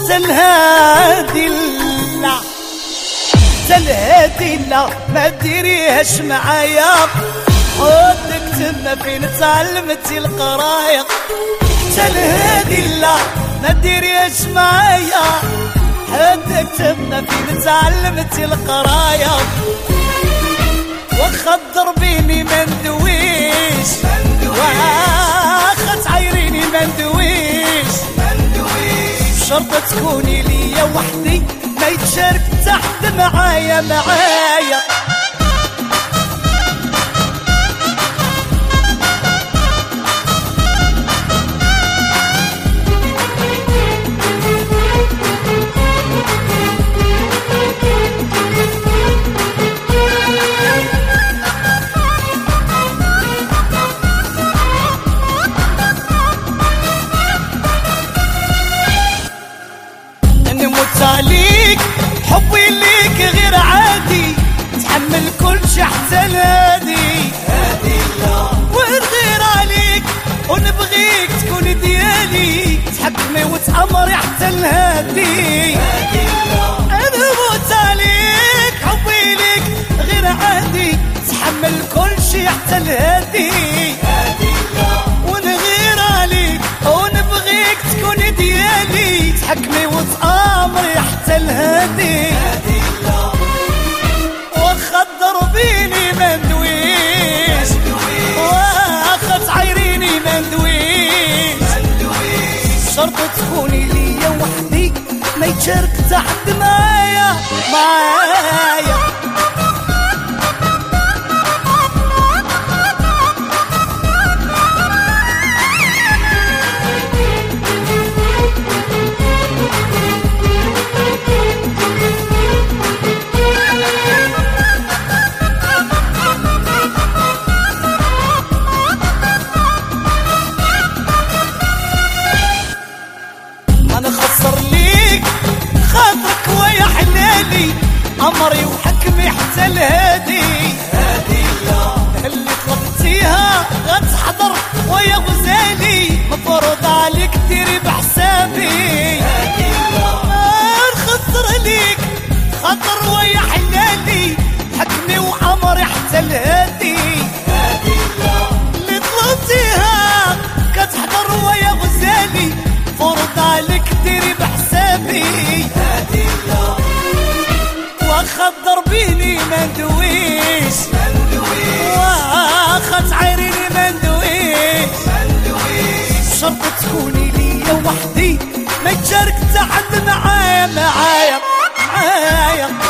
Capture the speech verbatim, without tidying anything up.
تنهادي لا تنهادي لا ما ديريهاش معايا خدك تما فين تعلمتي القرايه تنهادي لا ما ديريهاش معايا خدك تما فين تعلمتي القرايه واخا تضربيني ما ندويش واخا تعايريني ما ندويش شرط تكوني ليا وحدي ما يتشارك تحت معايا معايا عليك حبي ليك غير عادي تحمل كل شي حتى الهادي ونغير عليك ونبغيك تكون ديالي تحكمي وتأمري حتى الهادي انا موت عليك حبي ليك غير عادي تحمل كل شي حتى الهادي ونغير عليك ونبغيك تكون ديالي تحكمي وتأمري حتى الهادي واخا تضربيني ما ندويش واخا تعايريني ما ندويش شرط تكوني ليا وحدي ما يتشارك تحت معايا معايا انا خسر ليك خاطرك ويا حلالي امري وحكمي حتى الهادي اللي طلبتيها غتحضر ويا غزالي مفروض عليك ديري بحسابي نخسر ليك خاطر ويا حلالي حكمي وامري حتى الهادي اللي طلبتيها كتحضر ويا غزالي فرض عليك ديري بحسابي واخا تضربيني ما ندويش واخا تعايريني ما ندويش شرط تكوني ليا وحدي ما يتشارك تحت معايا معايا معايا